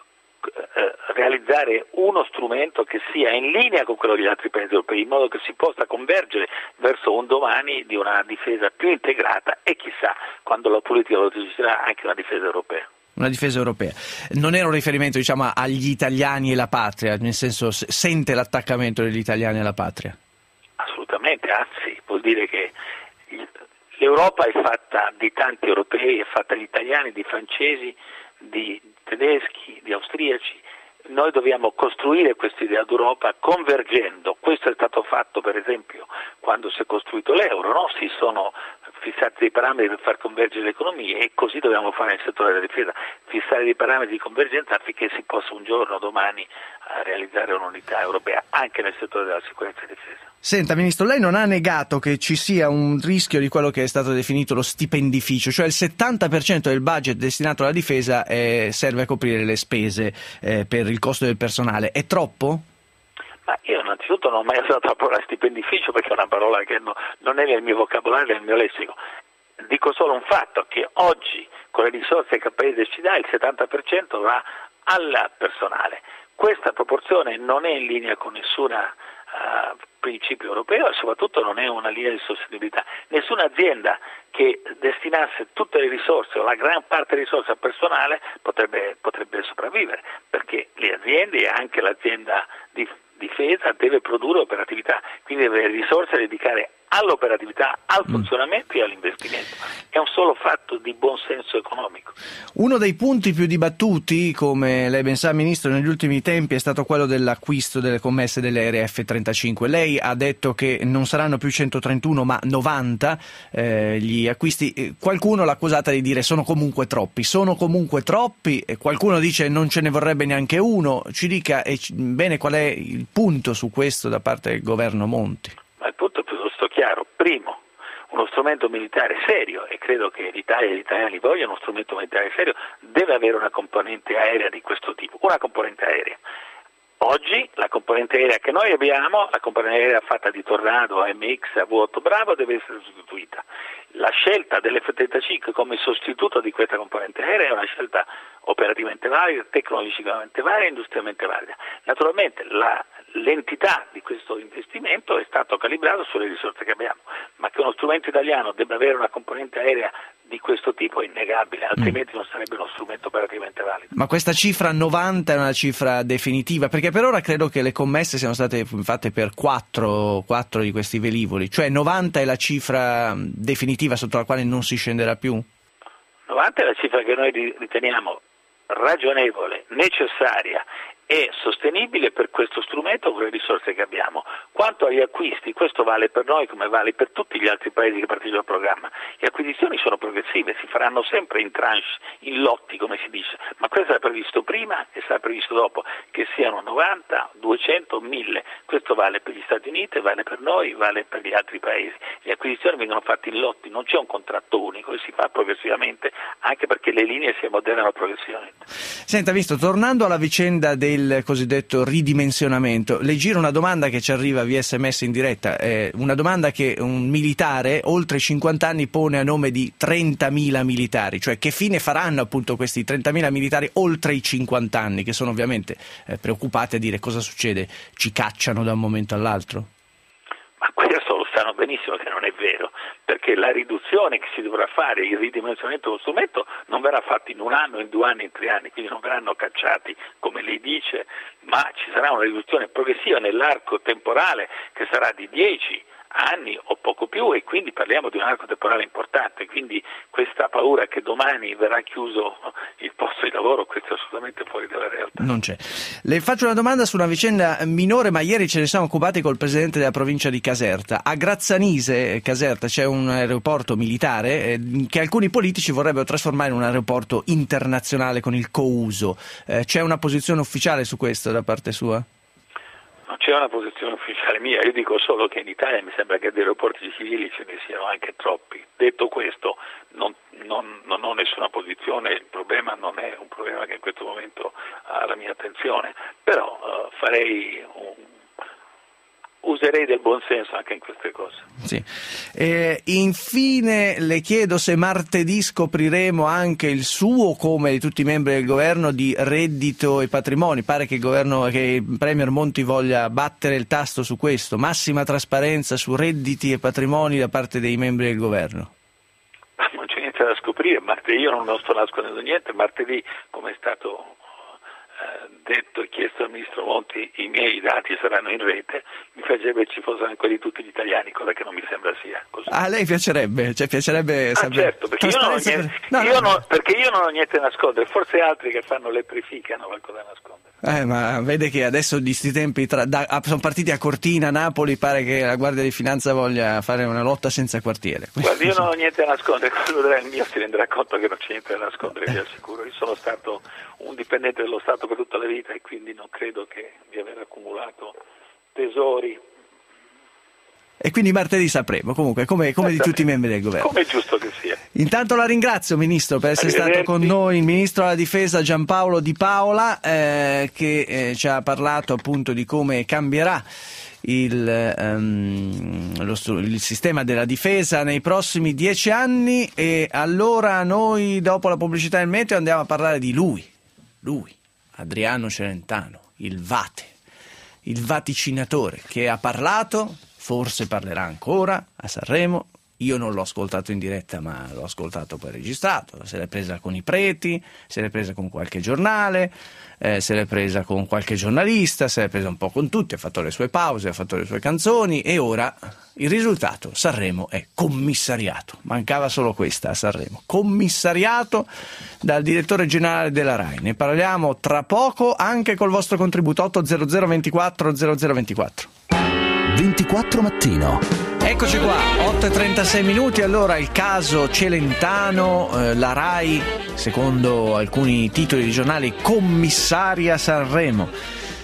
eh, realizzare uno strumento che sia in linea con quello degli altri paesi europei, in modo che si possa convergere verso un domani di una difesa più integrata e chissà, quando la politica lo deciderà, anche una difesa europea. Una difesa europea. Non era un riferimento, diciamo, agli italiani e la patria, nel senso, sente l'attaccamento degli italiani alla patria? Assolutamente, anzi, vuol dire che l'Europa è fatta di tanti europei, è fatta di italiani, di francesi, di tedeschi, di austriaci. Noi dobbiamo costruire questa idea d'Europa convergendo. Questo è stato fatto per esempio quando si è costruito l'euro, no? Si sono fissati dei parametri per far convergere le economie e così dobbiamo fare nel settore della difesa, fissare dei parametri di convergenza affinché si possa un giorno, domani, realizzare un'unità europea anche nel settore della sicurezza e difesa. Senta Ministro, lei non ha negato che ci sia un rischio di quello che è stato definito lo stipendificio, cioè il settanta per cento del budget destinato alla difesa eh, serve a coprire le spese eh, per il costo del personale. È troppo? Ma io innanzitutto non ho mai usato la parola stipendificio perché è una parola che no, non è nel mio vocabolario, nel mio lessico. Dico solo un fatto, che oggi con le risorse che il Paese ci dà il settanta per cento va al personale. Questa proporzione non è in linea con nessuna uh, principio europeo e soprattutto non è una linea di sostenibilità. Nessuna azienda che destinasse tutte le risorse o la gran parte delle risorse al personale potrebbe, potrebbe sopravvivere, perché le aziende e anche l'azienda di difesa deve produrre operatività, quindi deve avere risorse da dedicare all'operatività, al funzionamento e all'investimento. È un solo fatto di buon senso economico. Uno dei punti più dibattuti, come lei ben sa Ministro, negli ultimi tempi è stato quello dell'acquisto delle commesse delle aeree F trentacinque. Lei ha detto che non saranno più centotrentuno ma novanta eh, gli acquisti. Qualcuno l'ha accusata di dire sono comunque troppi, sono comunque troppi, e qualcuno dice non ce ne vorrebbe neanche uno. Ci dica eh, bene qual è il punto su questo da parte del governo Monti. Ma il punto è piuttosto chiaro. Primo, uno strumento militare serio, e credo che l'Italia e gli italiani vogliono uno strumento militare serio, deve avere una componente aerea di questo tipo, una componente aerea. Oggi la componente aerea che noi abbiamo, la componente aerea fatta di Tornado, A M X, A V otto Bravo, deve essere sostituita. La scelta dell'F trentacinque come sostituto di questa componente aerea è una scelta operativamente valida, tecnologicamente valida e industrialmente valida. Naturalmente la, l'entità di questo investimento è stato calibrato sulle risorse che abbiamo, ma che uno strumento italiano debba avere una componente aerea di questo tipo è innegabile, altrimenti mm. non sarebbe uno strumento operativamente valido. Ma questa cifra novanta è una cifra definitiva? Perché per ora credo che le commesse siano state fatte per quattro, quattro di questi velivoli, cioè novanta è la cifra definitiva sotto la quale non si scenderà più? novanta è la cifra che noi riteniamo ragionevole, necessaria e sostenibile per questo strumento con le risorse che abbiamo. Quanto agli acquisti, questo vale per noi come vale per tutti gli altri paesi che partecipano al programma. Le acquisizioni sono progressive, si faranno sempre in tranche, in lotti come si dice, ma questo era previsto prima e sarà previsto dopo, che siano novanta, duecento, mille. Questo vale per gli Stati Uniti, vale per noi, vale per gli altri paesi. Le acquisizioni vengono fatte in lotti, non c'è un contratto unico e si fa progressivamente, anche perché le linee si modernano progressivamente. Senta, visto, tornando alla vicenda del cosiddetto ridimensionamento, le giro una domanda che ci arriva via sms in diretta, eh, una domanda che un militare oltre cinquanta anni pone a nome di trentamila militari, cioè che fine faranno appunto questi trentamila militari oltre i cinquanta anni, che sono ovviamente eh, preoccupati a dire cosa succede, ci cacciano da un momento all'altro? Ma questo lo sanno benissimo che non è vero, perché la riduzione che si dovrà fare, il ridimensionamento dello strumento non verrà fatto in un anno, in due anni, in tre anni, quindi non verranno cacciati come lei dice, ma ci sarà una riduzione progressiva nell'arco temporale che sarà di dieci anni o poco più, e quindi parliamo di un arco temporale importante, quindi questa paura che domani verrà chiuso il posto di lavoro, questo è assolutamente fuori dalla realtà. Non c'è. Le faccio una domanda su una vicenda minore, ma ieri ce ne siamo occupati col presidente della provincia di Caserta. A Grazzanise, Caserta, c'è un aeroporto militare eh, che alcuni politici vorrebbero trasformare in un aeroporto internazionale con il couso. Eh, c'è una posizione ufficiale su questo da parte sua? Non c'è una posizione ufficiale mia, io dico solo che in Italia mi sembra che di aeroporti civili ce ne siano anche troppi. Detto questo, non, non, non ho nessuna posizione, il problema non è un problema che in questo momento ha la mia attenzione, però uh, farei un userei del buonsenso anche in queste cose. Sì. E infine le chiedo se martedì scopriremo anche il suo, come di tutti i membri del governo, di reddito e patrimoni. Pare che il governo, che il Premier Monti voglia battere il tasto su questo, massima trasparenza su redditi e patrimoni da parte dei membri del governo. Non c'è niente da scoprire, martedì io non sto nascondendo niente, martedì, come è stato detto e chiesto al ministro Monti, i miei dati saranno in rete, mi piacerebbe che ci fossero anche quelli di tutti gli italiani, cosa che non mi sembra sia così. Ah, lei piacerebbe? Cioè piacerebbe ah, sapere... certo, perché io, non ho niente, per... no, io no, non, perché io non ho niente da nascondere, forse altri che fanno le prefiche hanno qualcosa da nascondere. Eh, ma vede che adesso di sti tempi tra, da, sono partiti a Cortina, Napoli, pare che la Guardia di Finanza voglia fare una lotta senza quartiere. Guarda, io non ho niente da nascondere, quello vedrà il mio si renderà conto che non c'è niente da nascondere, vi assicuro. Io sono stato un dipendente dello Stato per tutta la vita e quindi non credo che di aver accumulato tesori. E quindi martedì sapremo, comunque, come, come di tutti i membri del governo. Come è giusto che sia. Intanto la ringrazio, Ministro, per essere stato con noi, il Ministro della Difesa Giampaolo Di Paola, eh, che eh, ci ha parlato appunto di come cambierà il, um, lo, il sistema della difesa nei prossimi dieci anni. E allora noi, dopo la pubblicità del meteo, andiamo a parlare di lui, lui, Adriano Celentano, il Vate, il vaticinatore, che ha parlato... Forse parlerà ancora a Sanremo. Io non l'ho ascoltato in diretta, ma l'ho ascoltato poi registrato. Se l'è presa con i preti, se l'è presa con qualche giornale, eh, se l'è presa con qualche giornalista, se l'è presa un po' con tutti, ha fatto le sue pause, ha fatto le sue canzoni e ora il risultato, Sanremo è commissariato. Mancava solo questa a Sanremo. Commissariato dal direttore generale della RAI. Ne parliamo tra poco anche col vostro contributo otto zero zero ventiquattro zero zero ventiquattro. ventiquattro mattino. Eccoci qua, otto e trentasei minuti. Allora, il caso Celentano, eh, la RAI, secondo alcuni titoli di giornali, commissaria Sanremo.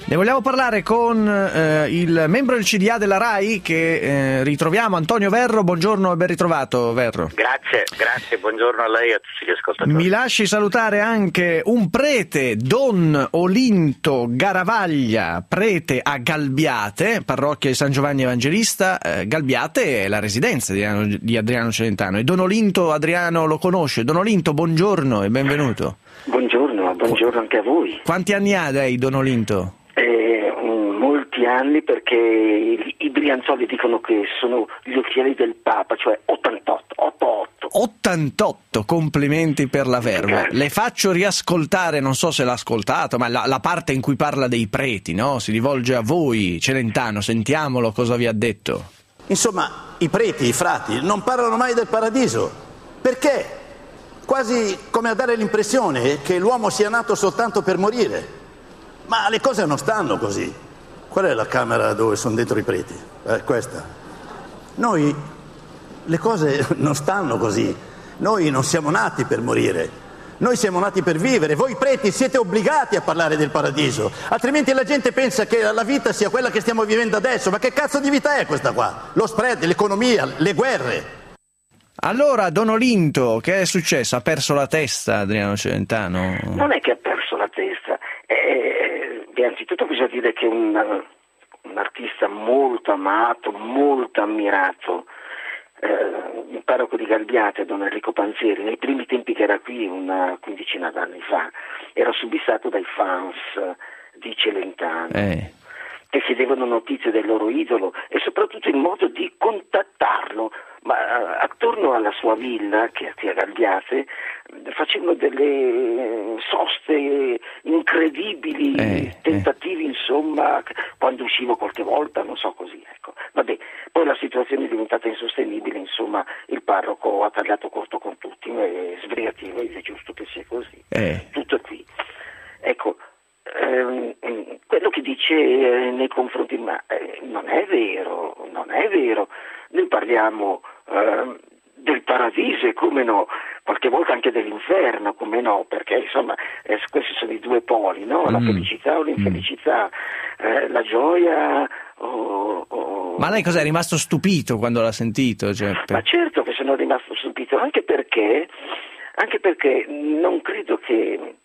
Ne vogliamo parlare con eh, il membro del C D A della RAI che eh, ritroviamo, Antonio Verro. Buongiorno e ben ritrovato, Verro. Grazie, grazie, buongiorno a lei e a tutti gli ascoltatori. Mi lasci salutare anche un prete, Don Olinto Garavaglia, prete a Galbiate, parrocchia di San Giovanni Evangelista. Eh, Galbiate è la residenza di Adriano, di Adriano Celentano e Don Olinto Adriano lo conosce. Don Olinto, buongiorno e benvenuto. Buongiorno, buongiorno anche a voi. Quanti anni ha lei, Don Olinto? Eh, molti anni, perché i, i Brianzoli dicono che sono gli occhiali del Papa, cioè ottantotto, ottantotto. ottantotto, complimenti per la verba. Grazie. Le faccio riascoltare, non so se l'ha ascoltato, ma la, la parte in cui parla dei preti, no? Si rivolge a voi, Celentano, sentiamolo cosa vi ha detto. Insomma, i preti, i frati, non parlano mai del paradiso. Perché? Quasi come a dare l'impressione che l'uomo sia nato soltanto per morire. Ma le cose non stanno così. Qual è la camera dove sono dentro i preti? Eh, questa. Noi, le cose non stanno così. Noi non siamo nati per morire. Noi siamo nati per vivere. Voi preti siete obbligati a parlare del paradiso. Altrimenti la gente pensa che la vita sia quella che stiamo vivendo adesso. Ma che cazzo di vita è questa qua? Lo spread, l'economia, le guerre. Allora, Don Olinto, che è successo? Ha perso la testa Adriano Celentano? Non è che ha perso la testa. Eh, innanzitutto bisogna dire che è un, un artista molto amato, molto ammirato. Eh, il parroco di Galbiate, Don Enrico Panzieri, nei primi tempi che era qui, una quindicina d'anni fa, era subissato dai fans di Celentano. Eh. Che chiedevano notizie del loro idolo e soprattutto il modo di contattarlo, ma attorno alla sua villa, che è qui a Galbiate, facevano delle soste incredibili, eh, tentativi eh. insomma, quando uscivo qualche volta, non so così, ecco. Vabbè, poi la situazione è diventata insostenibile, insomma, il parroco ha tagliato corto con tutti, è sbrigativo, ed è giusto che sia così, eh. tutto qui. Ecco, Eh, quello che dice eh, nei confronti, ma eh, non è vero, non è vero. Noi parliamo eh, del paradiso e come no, qualche volta anche dell'inferno, come no, perché insomma eh, questi sono i due poli, no? La mm. felicità o l'infelicità, eh, la gioia o, o... Ma lei cos'è? È rimasto stupito quando l'ha sentito? Cioè, per... Ma certo che sono rimasto stupito, anche perché, anche perché non credo che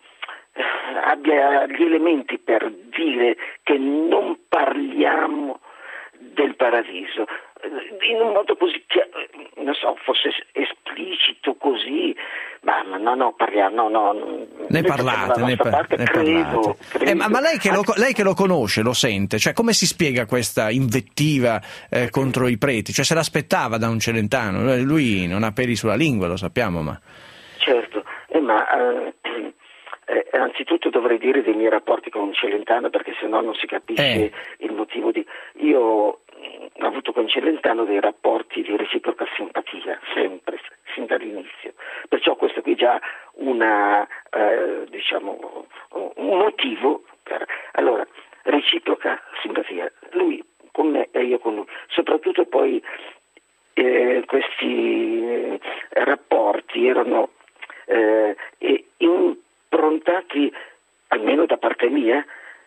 abbia gli elementi per dire che non parliamo del paradiso in un modo così chiaro, non so, fosse esplicito così, ma, ma no, no, parliamo, no, no. Ne parlate, ne, parte, ne credo, parlate. credo. Eh, ma, ma lei, che lo, lei che lo conosce, lo sente, cioè come si spiega questa invettiva eh, contro i preti? Cioè se l'aspettava da un Celentano? Lui non ha peli sulla lingua, lo sappiamo, ma... Certo, eh, ma... Eh, Eh, anzitutto dovrei dire dei miei rapporti con Celentano, perché sennò non si capisce eh. il motivo di... Io mh, ho avuto con Celentano dei rapporti di reciproca simpatia, sempre, sin dall'inizio. Perciò questo qui già una, eh, diciamo, un motivo per... Allora, reciproca simpatia, lui con me e io con lui. Soprattutto poi eh, questi eh, rapporti erano eh, in improntati, almeno da parte mia,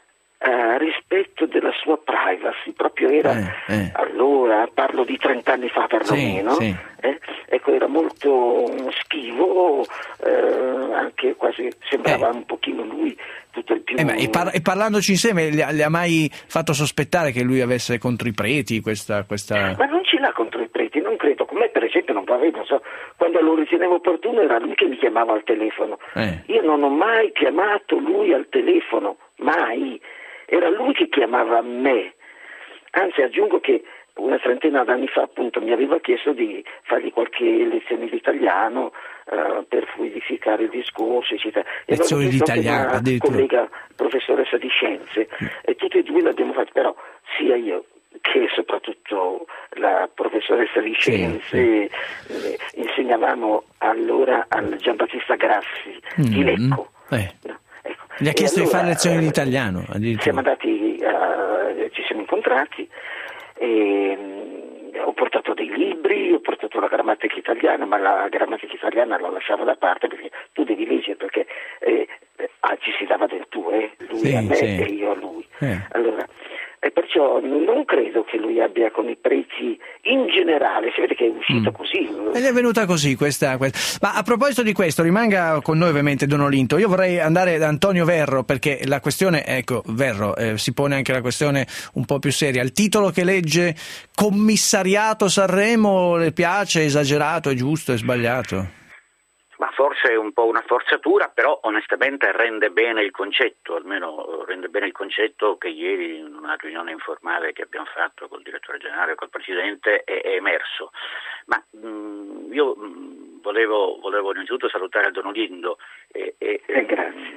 a rispetto della sua privacy, proprio era, eh, eh. allora, parlo di trent'anni fa perlomeno, sì, sì. Eh, ecco, era molto schivo, eh, anche quasi sembrava eh. un pochino lui tutto il più... Eh, ma e, par- e parlandoci insieme, le ha, le ha mai fatto sospettare che lui avesse contro i preti questa... questa... Ma non ce l'ha contro i preti, non credo. Con me per esempio non aveva, non so, quando lo ritenevo opportuno era lui che mi chiamava al telefono. Eh. Io non ho mai chiamato lui al telefono, mai. Era lui che chiamava me. Anzi, aggiungo che una trentina d'anni fa appunto mi aveva chiesto di fargli qualche lezione di italiano uh, per fluidificare il discorso, eccetera. E lezioni di italiano, una addirittura. collega professoressa di scienze, mm. e tutti e due l'abbiamo fatto, però sia io che soprattutto la professoressa di scienze, sì, sì. Eh, insegnavamo allora al Giambattista Grassi mm. di Lecco. Eh. No, ecco. Gli ha chiesto allora, di fare lezioni eh, di italiano. Siamo andati, uh, ci siamo incontrati e ho portato dei libri, ho portato la grammatica italiana, ma la grammatica italiana la lasciavo da parte perché tu devi leggere, perché eh, ah, ci si dava del tu, eh? lui sì, a me sì. e io a lui. Eh. Allora, e perciò non credo che lui abbia con i prezzi in generale, si vede che è uscito mm. così. Ed è venuta così questa, questa. Ma a proposito di questo, rimanga con noi ovviamente Don Olinto. Io vorrei andare da Antonio Verro, perché la questione, ecco, Verro, eh, si pone anche la questione un po' più seria. Il titolo che legge Commissariato Sanremo le piace? È esagerato, è giusto, è sbagliato? Ma forse è un po' una forzatura, però onestamente rende bene il concetto, almeno rende bene il concetto che ieri in una riunione informale che abbiamo fatto col direttore generale e col presidente è, è emerso. Ma mh, io mh, volevo, volevo innanzitutto salutare Don Olinto e, e, eh, grazie.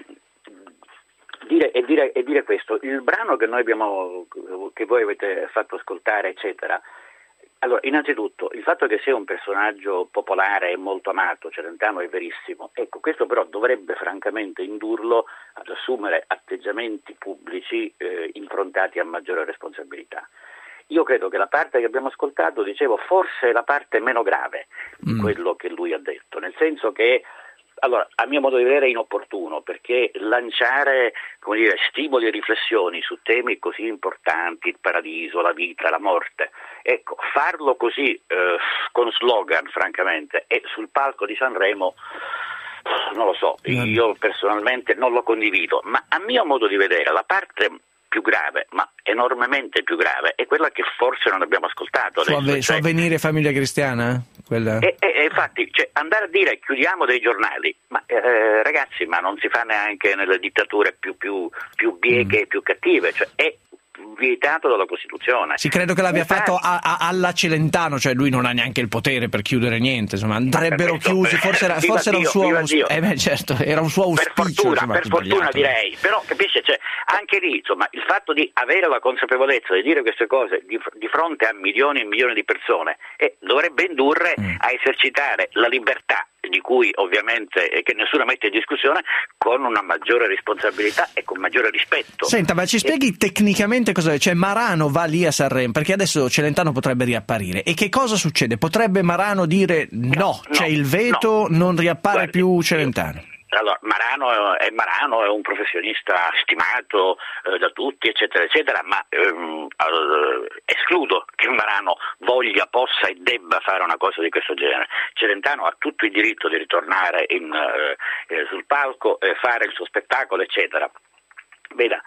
Dire, e, dire, e dire questo, il brano che noi abbiamo, che voi avete fatto ascoltare, eccetera. Allora, innanzitutto, il fatto che sia un personaggio popolare e molto amato, Celentano, è verissimo. Ecco, questo però dovrebbe francamente indurlo ad assumere atteggiamenti pubblici eh, improntati a maggiore responsabilità. Io credo che la parte che abbiamo ascoltato, dicevo, forse è la parte meno grave di mm. quello che lui ha detto, nel senso che, allora, a mio modo di vedere è inopportuno, perché lanciare, come dire, stimoli e riflessioni su temi così importanti, il paradiso, la vita, la morte, ecco, farlo così eh, con slogan, francamente, e sul palco di Sanremo, non lo so, io personalmente non lo condivido, ma a mio modo di vedere la parte più grave, ma enormemente più grave, è quella che forse non abbiamo ascoltato. Su, avve- cioè, su Avvenire Famiglia Cristiana? Quella... E, e, e infatti, cioè, andare a dire chiudiamo dei giornali, ma eh, ragazzi, ma non si fa neanche nelle dittature più, più, più bieghe e mm. più cattive, cioè è vietato dalla Costituzione. Sì, credo che l'abbia Infatti, fatto a, a, alla Celentano, cioè lui non ha neanche il potere per chiudere niente, insomma andrebbero questo, chiusi, forse era, forse era un suo eh beh, certo, era un suo auspicio, per fortuna, insomma, per fortuna direi, però capisce, cioè, anche lì insomma il fatto di avere la consapevolezza di dire queste cose di, di fronte a milioni e milioni di persone eh, dovrebbe indurre mm. a esercitare la libertà di cui ovviamente eh, che nessuno mette in discussione, con una maggiore responsabilità e con maggiore rispetto. Senta, ma ci spieghi e... tecnicamente cosa è? Cioè Marano va lì a Sanremo, perché adesso Celentano potrebbe riapparire, e che cosa succede? Potrebbe Marano dire no, no c'è no, il veto, no. non riappare Guardi, più Celentano? Io... Allora, Marano è Marano, è un professionista stimato eh, da tutti, eccetera, eccetera, ma ehm, eh, escludo che Marano voglia, possa e debba fare una cosa di questo genere. Celentano ha tutto il diritto di ritornare in, eh, sul palco, eh, fare il suo spettacolo, eccetera. Veda,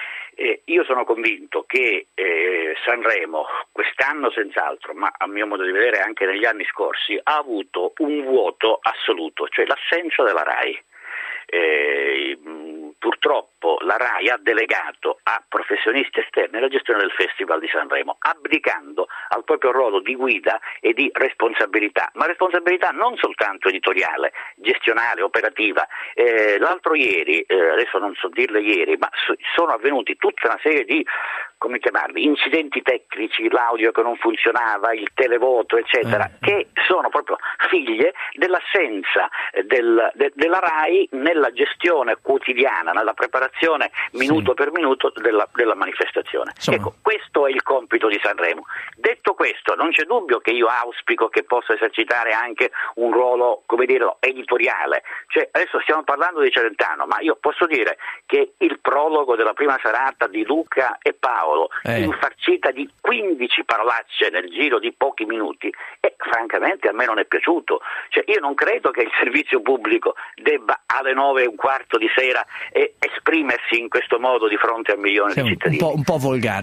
eh, io sono convinto che eh, Sanremo quest'anno senz'altro, ma a mio modo di vedere anche negli anni scorsi, ha avuto un vuoto assoluto, cioè l'assenza della RAI. Eh, purtroppo la RAI ha delegato a professionisti esterni la gestione del Festival di Sanremo, abdicando al proprio ruolo di guida e di responsabilità, ma responsabilità non soltanto editoriale, gestionale, operativa. Eh, l'altro ieri, eh, adesso non so dirle ieri, ma so, sono avvenuti tutta una serie di, come chiamarli, incidenti tecnici, l'audio che non funzionava, il televoto, eccetera, eh. che sono proprio figlie dell'assenza del, de, della RAI nella gestione quotidiana, nella preparazione minuto sì. per minuto della, della manifestazione. Insomma. Ecco, questo è il compito di Sanremo. Detto questo, non c'è dubbio che io auspico che possa esercitare anche un ruolo, come dire, editoriale. Cioè, adesso stiamo parlando di Celentano, ma io posso dire che il prologo della prima serata di Luca e Paolo, eh. infarcita di quindici parolacce nel giro di pochi minuti, e francamente a me non è piaciuto. Cioè, io non credo che il servizio pubblico debba alle nove e un quarto di sera e esprimersi in questo modo di fronte a milioni sì, di cittadini. Un po', un po' volgare.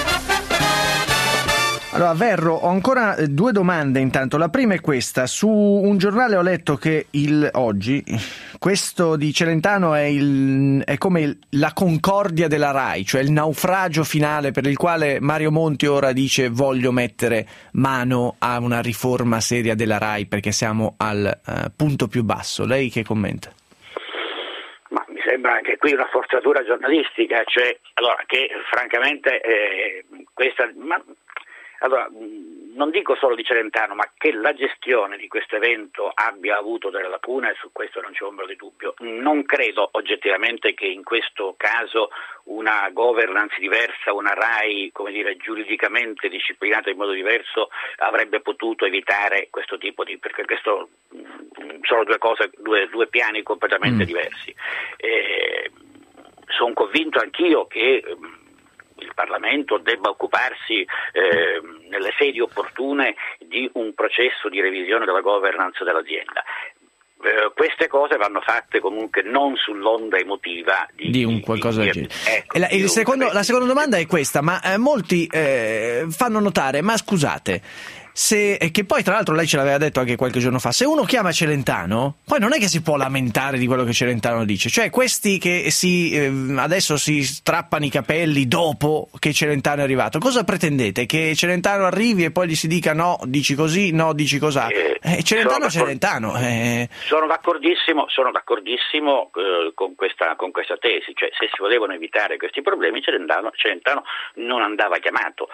Allora Verro, ho ancora due domande intanto. La prima è questa: su un giornale ho letto che il oggi questo di Celentano è, il, è come il, la concordia della RAI, cioè il naufragio finale per il quale Mario Monti ora dice voglio mettere mano a una riforma seria della RAI perché siamo al uh, punto più basso. Lei che commenta? Ma mi sembra anche qui una forzatura giornalistica, cioè allora che francamente eh, questa... Ma, allora, non dico solo di Celentano, ma che la gestione di questo evento abbia avuto delle lacune, su questo non c'è ombra di dubbio. Non credo oggettivamente che in questo caso una governance diversa, una RAI, come dire, giuridicamente disciplinata in modo diverso, avrebbe potuto evitare questo tipo di, perché questo sono due cose, due, due piani completamente mm. diversi. Eh, sono convinto anch'io che il Parlamento debba occuparsi eh, nelle sedi opportune di un processo di revisione della governance dell'azienda. Eh, queste cose vanno fatte comunque non sull'onda emotiva di, di un qualcosa del genere. Ecco, la, il un secondo, la seconda domanda è questa, ma eh, molti eh, fanno notare, ma scusate, se, che poi tra l'altro lei ce l'aveva detto anche qualche giorno fa, se uno chiama Celentano poi non è che si può lamentare di quello che Celentano dice, cioè questi che si eh, adesso si strappano i capelli dopo che Celentano è arrivato, cosa pretendete? Che Celentano arrivi e poi gli si dica no, dici così, no, dici cos'ha? Eh, eh, Celentano è Celentano. Eh. Sono d'accordissimo, sono d'accordissimo eh, con, questa, con questa tesi, cioè se si volevano evitare questi problemi Celentano, Celentano non andava chiamato.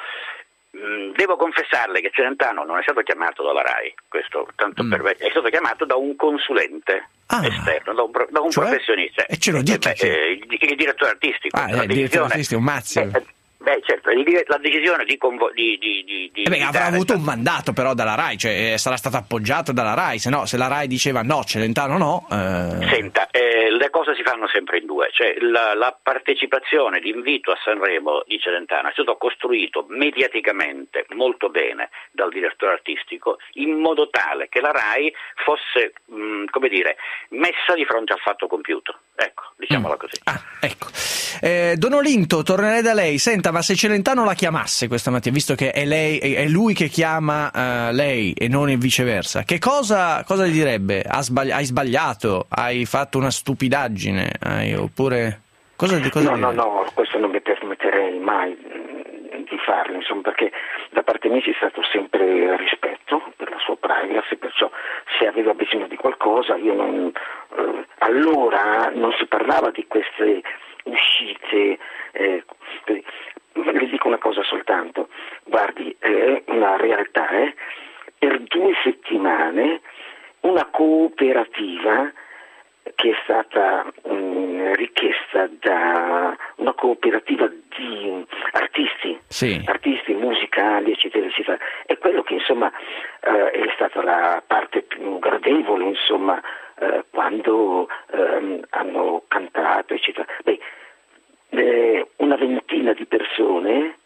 Devo confessarle che Celentano non è stato chiamato dalla RAI, questo tanto mm. per è stato chiamato da un consulente ah. esterno, da un, da un cioè? professionista. E ce lo dica. Eh, beh, eh, il, il direttore artistico. Ah, il direttore artistico, un mazzo. Eh, Beh, certo, la decisione di, convo- di, di, di, di eh beh, avrà avuto stato... un mandato però dalla RAI, cioè sarà stato appoggiato dalla RAI, se no, se la RAI diceva no, Celentano no. Eh... Senta, eh, le cose si fanno sempre in due, cioè la, la partecipazione, l'invito a Sanremo di Celentano è stato costruito mediaticamente molto bene dal direttore artistico in modo tale che la RAI fosse, mh, come dire, messa di fronte al fatto compiuto. Ecco, diciamola mm. così. Ah, ecco. Eh, Don Olinto, tornerei da lei. Senta, ma se Celentano la chiamasse questa mattina, visto che è lei, è lui che chiama uh, lei e non il viceversa, che cosa, cosa gli direbbe? Ha sbagli- hai sbagliato? Hai fatto una stupidaggine? Hai, oppure cosa, cosa No, no, no, questo non mi permetterei mai di farlo, insomma, perché da parte mia c'è stato sempre rispetto per la sua privacy, perciò se aveva bisogno di qualcosa io non eh, allora non si parlava di queste uscite, eh, le dico una cosa soltanto, guardi, è una realtà, eh, per due settimane una cooperativa che è stata mh, richiesta da una cooperativa di artisti, sì. artisti musicali, eccetera, eccetera. È quello che insomma eh, è stata la parte più gradevole, insomma, eh, quando eh, hanno cantato, eccetera. Beh, eh, una ventina di persone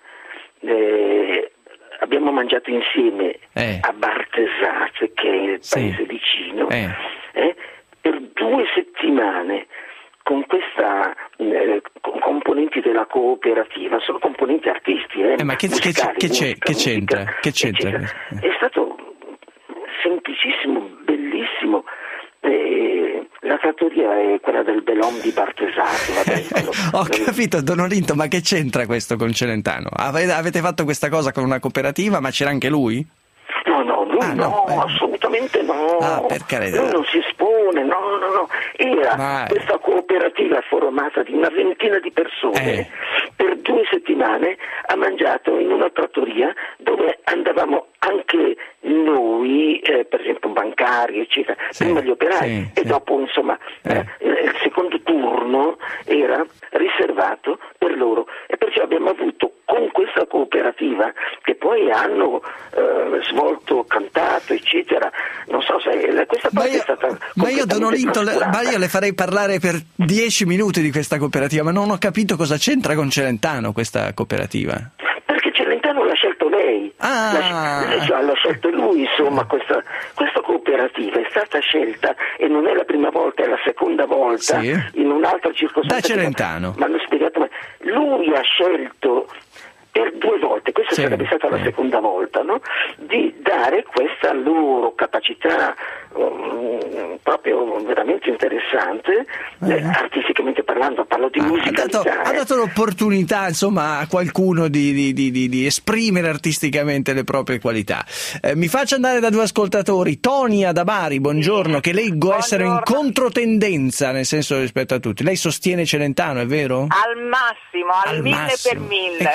eh, abbiamo mangiato insieme eh. a Bartesazze, che è il sì. paese vicino, eh. Eh, per due settimane con questa eh, con componenti della cooperativa, sono componenti artisti, eh, eh ma che, musicali, che, c'è, musica, che c'entra? musica, Che c'entra? È stato semplicissimo, bellissimo. Eh, la trattoria è quella del Belom di Bartesazzo. Ho capito, Don Olinto, ma che c'entra questo con Celentano? Avete, avete fatto questa cosa con una cooperativa, ma c'era anche lui? No, no, lui ah, no, no eh. assolutamente no. Ah, per carità. Lui non si espone, no, no, no. Era Vai. questa cooperativa formata di una ventina di persone. Eh. Per due settimane ha mangiato in una trattoria dove andavamo anche noi, eh, per esempio bancari, eccetera, sì, prima gli operai sì, e sì. dopo insomma eh. Eh, il secondo turno era riservato per loro e perciò abbiamo avuto con questa cooperativa che poi hanno eh, svolto, cantato, eccetera. Non so se questa parte ma io, è stata ma io Don Olinto, le, ma io le farei parlare per dieci minuti di questa cooperativa, ma non ho capito cosa c'entra con Celentano questa cooperativa. Perché Celentano l'ha scelto lei, ah. l'ha, l'ha scelto lui, insomma, questa, questa cooperativa è stata scelta e non è la prima volta, è la seconda volta, sì. in un'altra circostanza. Da Celentano. Ma hanno spiegato, ma lui ha scelto per due volte, questa sì, sarebbe stata sì. la seconda volta, no? Di dare questa loro capacità um, proprio veramente interessante, eh. Eh, artisticamente parlando, parlo di ah, musicalità. Ha dato, eh. ha dato l'opportunità, insomma, a qualcuno di, di, di, di, di esprimere artisticamente le proprie qualità. Eh, mi faccio andare da due ascoltatori. Tonia da Bari, buongiorno, che leggo buongiorno. Essere in controtendenza, nel senso rispetto a tutti. Lei sostiene Celentano, è vero? Al massimo, al, al mille massimo. per mille. E che, in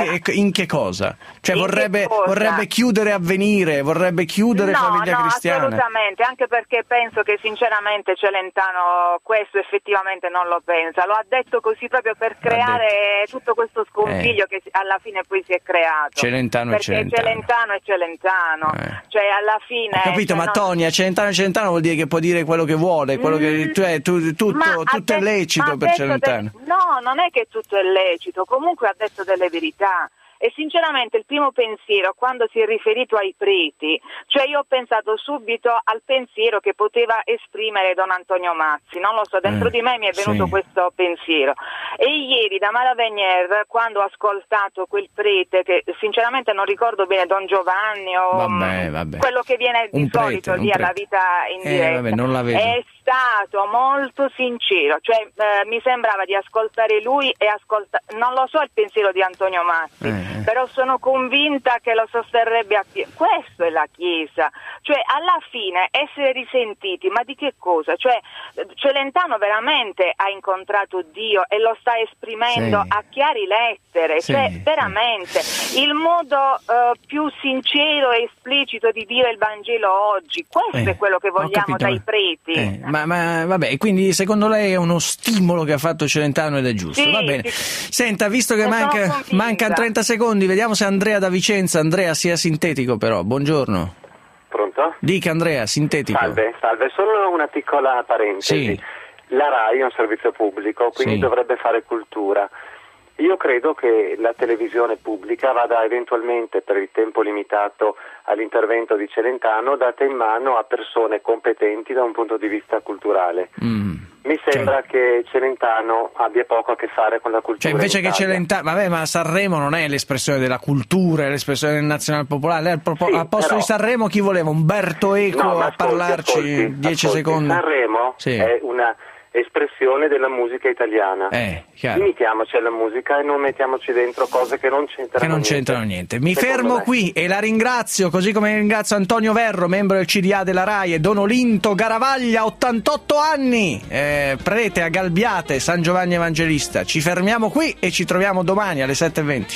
in che cosa? Cioè in vorrebbe, cosa? vorrebbe chiudere Avvenire, vorrebbe chiudere no, Famiglia no, Cristiana? Assolutamente, anche perché penso che sinceramente Celentano questo effettivamente non lo pensa, lo ha detto così proprio per creare tutto questo scompiglio eh. che alla fine poi si è creato. Celentano perché è Celentano. Celentano è Celentano, eh. cioè alla fine... Ho capito, cioè, ma non... Tonia, Celentano è Celentano vuol dire che può dire quello che vuole, quello che, cioè, tu, tutto, tutto è lecito per Celentano. De... No, non è che tutto è lecito, comunque ha detto delle verità. E sinceramente il primo pensiero, quando si è riferito ai preti, cioè io ho pensato subito al pensiero che poteva esprimere Don Antonio Mazzi, non lo so, dentro eh, di me mi è venuto sì. questo pensiero. E ieri da Malavenier, quando ho ascoltato quel prete, che sinceramente non ricordo bene, Don Giovanni o vabbè, vabbè. quello che viene di un solito prete, lì alla vita in diretta, eh, vabbè, non la vedo. è stato molto sincero, cioè eh, mi sembrava di ascoltare lui e ascolta non lo so il pensiero di Antonio Mazzi, eh. però sono convinta che lo sosterrebbe a pieno. Questo è la Chiesa, cioè alla fine essere risentiti, ma di che cosa? Cioè Celentano veramente ha incontrato Dio e lo sta esprimendo sì. a chiari lettere, sì, cioè veramente sì. il modo uh, più sincero e esplicito di dire il Vangelo oggi, questo eh. è quello che vogliamo capito, dai preti. Eh. Ma, ma vabbè, quindi secondo lei è uno stimolo che ha fatto Celentano ed è giusto, sì, va bene. sì. Senta, visto che manca, mancano trenta secondi, vediamo se Andrea da Vicenza, Andrea sia sintetico però, buongiorno. Pronto? Dica Andrea, sintetico. Salve, salve, solo una piccola parentesi. Sì. La RAI è un servizio pubblico, quindi sì. dovrebbe fare cultura. Io credo che la televisione pubblica vada eventualmente, per il tempo limitato all'intervento di Celentano, data in mano a persone competenti da un punto di vista culturale. Mm. Mi sembra cioè. che Celentano abbia poco a che fare con la cultura. Cioè invece in che Italia. Celentano, vabbè, ma Sanremo non è l'espressione della cultura, è l'espressione del nazionale popolare. Lei, al, propo... sì, al posto però... di Sanremo chi voleva? Umberto Eco no, a ascolti, parlarci ascolti, dieci ascolti. secondi? Sanremo sì. è una espressione della musica italiana. Eh, chiaro. Imitiamoci alla musica e non mettiamoci dentro cose che non c'entrano che non niente. c'entrano niente. Mi Secondo fermo me. qui e la ringrazio, così come ringrazio Antonio Verro, membro del C D A della RAI, e Don Olinto Garavaglia, ottantotto anni, eh, prete a Galbiate, San Giovanni Evangelista. Ci fermiamo qui e ci troviamo domani alle sette e venti.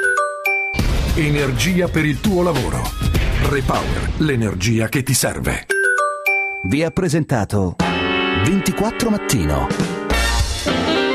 Energia per il tuo lavoro. Repower, l'energia che ti serve. Vi ha presentato ventiquattro Mattino.